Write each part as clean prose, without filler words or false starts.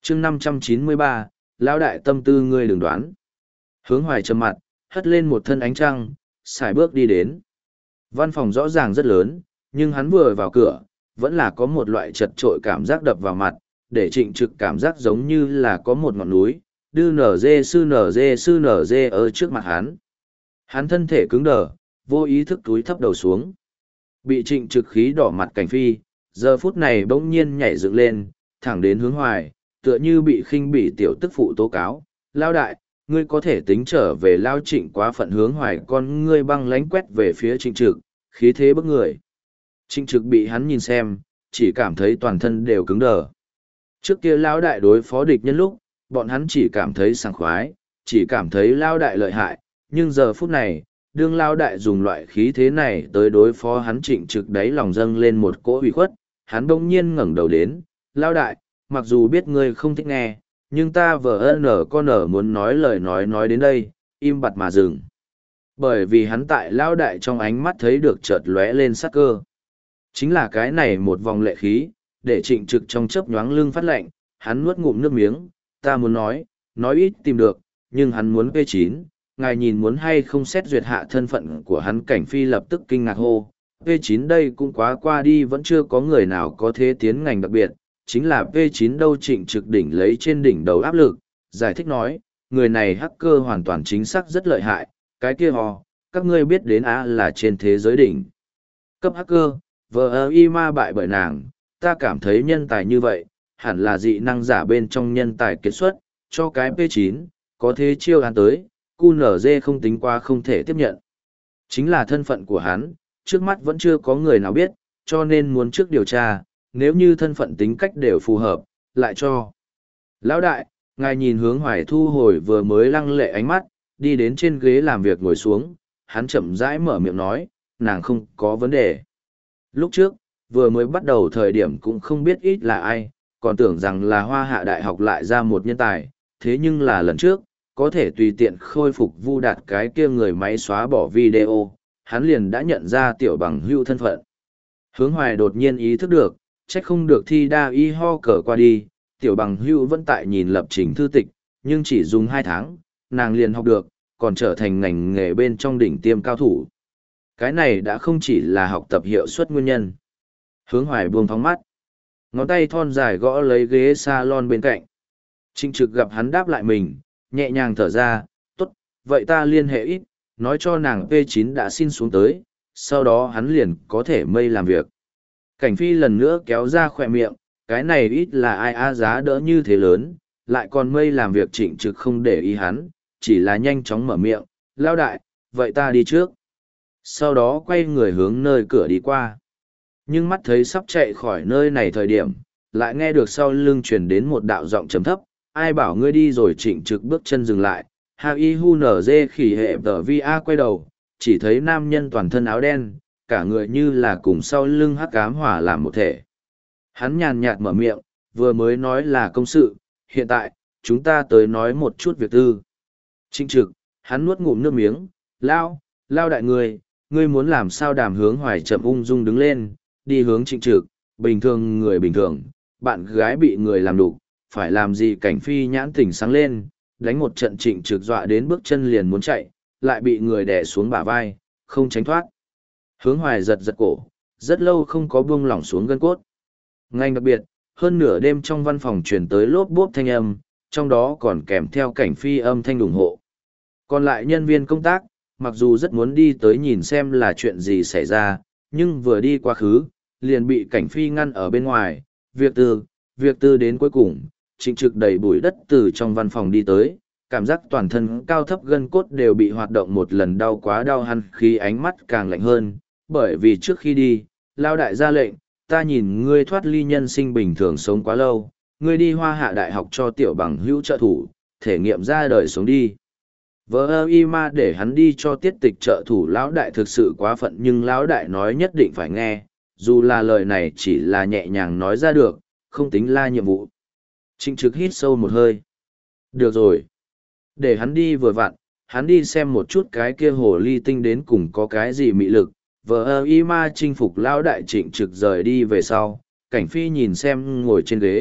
chương 593, lão đại tâm tư ngươi đừng đoán. Hướng Hoài trầm mặt, hất lên một thân ánh trăng, xài bước đi đến. Văn phòng rõ ràng rất lớn, nhưng hắn vừa vào cửa, vẫn là có một loại chật trội cảm giác đập vào mặt, để Trịnh Trực cảm giác giống như là có một ngọn núi, đưa nở dê ở trước mặt hắn. Hắn thân thể cứng đờ, vô ý thức túi thấp đầu xuống. Bị Trịnh Trực khí đỏ mặt Cảnh Phi, giờ phút này bỗng nhiên nhảy dựng lên, thẳng đến Hướng Hoài, tựa như bị khinh bỉ tiểu tức phụ tố cáo. Lao đại, ngươi có thể tính trở về Lao Trịnh quá phận. Hướng Hoài con ngươi băng lánh quét về phía Trịnh Trực, khí thế bức người. Trịnh Trực bị hắn nhìn xem, chỉ cảm thấy toàn thân đều cứng đờ. Trước kia Lao đại đối phó địch nhân lúc, bọn hắn chỉ cảm thấy sảng khoái, chỉ cảm thấy Lao đại lợi hại, nhưng giờ phút này, đương Lao đại dùng loại khí thế này tới đối phó hắn, Trịnh Trực đáy lòng dâng lên một cỗ ủy khuất, hắn bỗng nhiên ngẩng đầu đến. Lao đại, mặc dù biết ngươi không thích nghe, nhưng ta vợ muốn nói lời nói đến đây, im bặt mà dừng. Bởi vì hắn tại Lao đại trong ánh mắt thấy được chợt lóe lên sắc cơ. Chính là cái này một vòng lệ khí, để Trịnh Trực trong chớp nhoáng lưng phát lạnh, hắn nuốt ngụm nước miếng, ta muốn nói ít tìm được, nhưng hắn muốn P9, ngài nhìn muốn hay không xét duyệt hạ thân phận của hắn. Cảnh Phi lập tức kinh ngạc hô, P9 đây cũng quá qua đi, vẫn chưa có người nào có thế tiến ngành đặc biệt, chính là P9 đâu. Trịnh Trực đỉnh lấy trên đỉnh đầu áp lực, giải thích nói, người này hacker hoàn toàn chính xác rất lợi hại, cái kia các ngươi biết đến là trên thế giới đỉnh cấp hacker, ma bại bởi nàng, ta cảm thấy nhân tài như vậy, hẳn là dị năng giả bên trong nhân tài kết xuất, cho cái P9, có thế chiêu án tới, QNZ không tính qua không thể tiếp nhận. Chính là thân phận của hắn, trước mắt vẫn chưa có người nào biết, cho nên muốn trước điều tra, nếu như thân phận tính cách đều phù hợp, lại cho. Lão đại, ngài nhìn Hướng Hoài thu hồi vừa mới lăng lệ ánh mắt, đi đến trên ghế làm việc ngồi xuống, hắn chậm rãi mở miệng nói, nàng không có vấn đề. Lúc trước, vừa mới bắt đầu thời điểm cũng không biết ít là ai, còn tưởng rằng là Hoa Hạ Đại học lại ra một nhân tài, thế nhưng là lần trước, có thể tùy tiện khôi phục Vu Đạt cái kia người máy xóa bỏ video, hắn liền đã nhận ra Tiểu Bằng Hữu thân phận. Hướng Hoài đột nhiên ý thức được, trách không được thi đa y ho cờ qua đi, Tiểu Bằng Hữu vẫn tại nhìn lập trình thư tịch, nhưng chỉ dùng 2 tháng, nàng liền học được, còn trở thành ngành nghề bên trong đỉnh tiêm cao thủ. Cái này đã không chỉ là học tập hiệu suất nguyên nhân. Hướng Hoài buông phóng mắt, ngón tay thon dài gõ lấy ghế salon bên cạnh. Trịnh Trực gặp hắn đáp lại mình, nhẹ nhàng thở ra, tốt, vậy ta liên hệ ít, nói cho nàng P9 đã xin xuống tới, sau đó hắn liền có thể mây làm việc. Cảnh Phi lần nữa kéo ra khỏe miệng, cái này ít là ai giá đỡ như thế lớn, lại còn mây làm việc. Trịnh Trực không để ý hắn, chỉ là nhanh chóng mở miệng, Lao đại, vậy ta đi trước. Sau đó quay người hướng nơi cửa đi qua. Nhưng mắt thấy sắp chạy khỏi nơi này thời điểm, lại nghe được sau lưng truyền đến một đạo giọng trầm thấp, ai bảo ngươi đi rồi. Trịnh Trực bước chân dừng lại, HIHUNZ khỉ hệ tờ VA quay đầu, chỉ thấy nam nhân toàn thân áo đen, cả người như là cùng sau lưng hắc ám hỏa làm một thể. Hắn nhàn nhạt mở miệng, vừa mới nói là công sự, hiện tại, chúng ta tới nói một chút việc tư. Trịnh Trực, hắn nuốt ngụm nước miếng, Lao đại ngươi muốn làm sao? Đàm Hướng Hoài chậm ung dung đứng lên, đi hướng Trịnh Trực, bình thường người bình thường, bạn gái bị người làm đục, phải làm gì? Cảnh Phi nhãn tỉnh sáng lên, đánh một trận. Trịnh Trực dọa đến bước chân liền muốn chạy, lại bị người đè xuống bả vai, không tránh thoát. Hướng Hoài giật giật cổ, rất lâu không có buông lỏng xuống gân cốt. Ngành đặc biệt, hơn nửa đêm trong văn phòng truyền tới lốp bốp thanh âm, trong đó còn kèm theo Cảnh Phi âm thanh ủng hộ. Còn lại nhân viên công tác, mặc dù rất muốn đi tới nhìn xem là chuyện gì xảy ra, nhưng vừa đi quá khứ, liền bị Cảnh Phi ngăn ở bên ngoài. Việc tư đến cuối cùng, Trịnh Trực đầy bụi đất từ trong văn phòng đi tới, cảm giác toàn thân cao thấp gân cốt đều bị hoạt động một lần, đau quá đau. Hắn khi ánh mắt càng lạnh hơn, bởi vì trước khi đi, Lao đại ra lệnh, ta nhìn ngươi thoát ly nhân sinh bình thường sống quá lâu, ngươi đi Hoa Hạ Đại học cho Tiểu Bằng Hữu trợ thủ, thể nghiệm ra đời sống đi. Ma để hắn đi cho tiết tịch trợ thủ. Lão đại thực sự quá phận, nhưng lão đại nói nhất định phải nghe, dù là lời này chỉ là nhẹ nhàng nói ra được, không tính la nhiệm vụ. Trịnh Trực hít sâu một hơi. Được rồi, để hắn đi vừa vặn, hắn đi xem một chút cái kia hồ ly tinh đến cùng có cái gì mị lực. Ma chinh phục lão đại. Trịnh Trực rời đi về sau, Cảnh Phi nhìn xem ngồi trên ghế,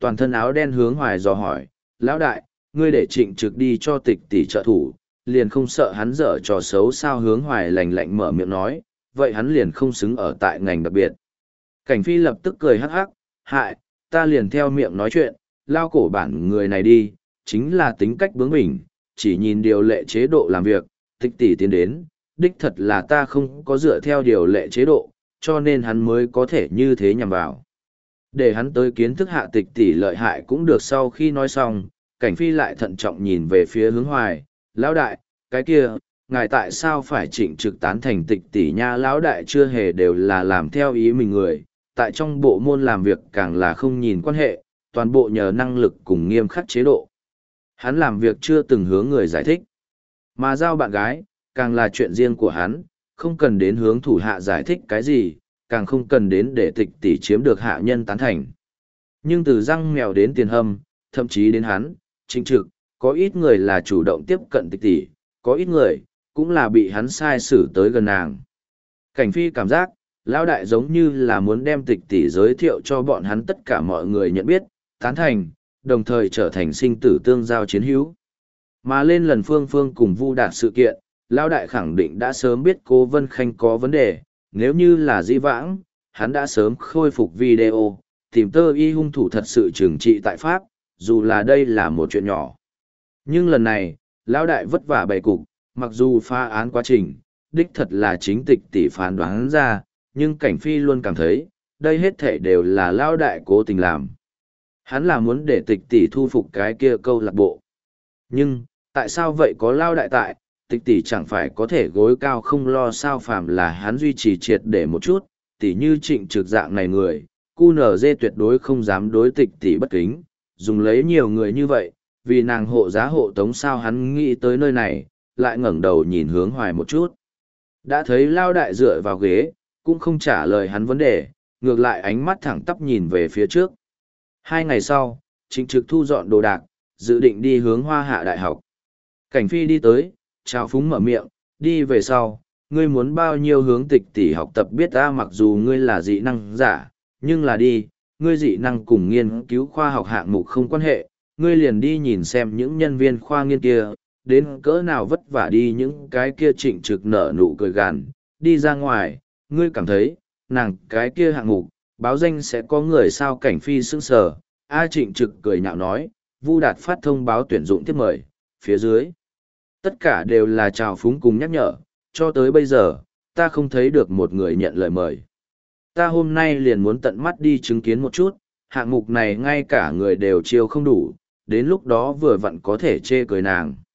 toàn thân áo đen hướng Hoài dò hỏi, lão đại, ngươi để Trịnh Trực đi cho Tịch tỷ trợ thủ, liền không sợ hắn dở trò xấu sao? Hướng Hoài lạnh lạnh mở miệng nói, vậy hắn liền không xứng ở tại ngành đặc biệt. Cảnh Phi lập tức cười hắc hắc, hại, ta liền theo miệng nói chuyện, lao cổ bản người này đi, chính là tính cách bướng bỉnh, chỉ nhìn điều lệ chế độ làm việc, Tịch tỷ tiến đến, đích thật là ta không có dựa theo điều lệ chế độ, cho nên hắn mới có thể như thế nhằm vào. Để hắn tới kiến thức hạ Tịch tỷ lợi hại cũng được. Sau khi nói xong, Cảnh Phi lại thận trọng nhìn về phía Hướng Hoài, lão đại, cái kia, ngài tại sao phải Trịnh Trực tán thành Tịch tỷ nha? Lão đại chưa hề đều là làm theo ý mình người, tại trong bộ môn làm việc càng là không nhìn quan hệ, toàn bộ nhờ năng lực cùng nghiêm khắc chế độ. Hắn làm việc chưa từng hướng người giải thích, mà giao bạn gái, càng là chuyện riêng của hắn, không cần đến hướng thủ hạ giải thích cái gì, càng không cần đến để Tịch tỷ chiếm được hạ nhân tán thành. Nhưng từ răng mèo đến tiền hâm, thậm chí đến hắn, Trịnh Trực, có ít người là chủ động tiếp cận Tịch tỷ, có ít người cũng là bị hắn sai xử tới gần nàng. Cảnh Phi cảm giác, lão đại giống như là muốn đem Tịch tỷ giới thiệu cho bọn hắn tất cả mọi người nhận biết, tán thành, đồng thời trở thành sinh tử tương giao chiến hữu. Mà lên lần Phương Phương cùng Vu Đạt sự kiện, lão đại khẳng định đã sớm biết Cố Vân Khanh có vấn đề, nếu như là dĩ vãng, hắn đã sớm khôi phục video, tìm tơ y hung thủ thật sự trừng trị tại Pháp, dù là đây là một chuyện nhỏ. Nhưng lần này, lão đại vất vả bày cục, mặc dù phá án quá trình, đích thật là chính Tịch tỷ phán đoán ra, nhưng Cảnh Phi luôn cảm thấy, đây hết thể đều là lão đại cố tình làm. Hắn là muốn để Tịch tỷ thu phục cái kia câu lạc bộ. Nhưng, tại sao vậy? Có lão đại tại, Tịch tỷ chẳng phải có thể gối cao không lo sao? Phàm là hắn duy trì triệt để một chút, tỷ như Trịnh Trực dạng này người, QNZ tuyệt đối không dám đối Tịch tỷ bất kính, dùng lấy nhiều người như vậy, vì nàng hộ giá hộ tống sao? Hắn nghĩ tới nơi này, lại ngẩng đầu nhìn Hướng Hoài một chút. Đã thấy lao đại dựa vào ghế, cũng không trả lời hắn vấn đề, ngược lại ánh mắt thẳng tắp nhìn về phía trước. 2 ngày sau, Trịnh Trực thu dọn đồ đạc, dự định đi hướng Hoa Hạ Đại học. Cảnh Phi đi tới, chào phúng mở miệng, đi về sau, ngươi muốn bao nhiêu hướng Tịch tỷ học tập biết ta? Mặc dù ngươi là dị năng giả, nhưng là đi, ngươi dị năng cùng nghiên cứu khoa học hạng mục không quan hệ, ngươi liền đi nhìn xem những nhân viên khoa nghiên kia, đến cỡ nào vất vả đi. Những cái kia Trịnh Trực nở nụ cười gằn, đi ra ngoài, ngươi cảm thấy, nàng cái kia hạng mục, báo danh sẽ có người sao? Cảnh Phi sững sờ, Trịnh Trực cười nhạo nói, Vu Đạt phát thông báo tuyển dụng tiếp mời, phía dưới. Tất cả đều là chào phúng cùng nhắc nhở, cho tới bây giờ, ta không thấy được một người nhận lời mời. Ta hôm nay liền muốn tận mắt đi chứng kiến một chút, hạng mục này ngay cả người đều chiêu không đủ, đến lúc đó vừa vặn có thể chê cười nàng.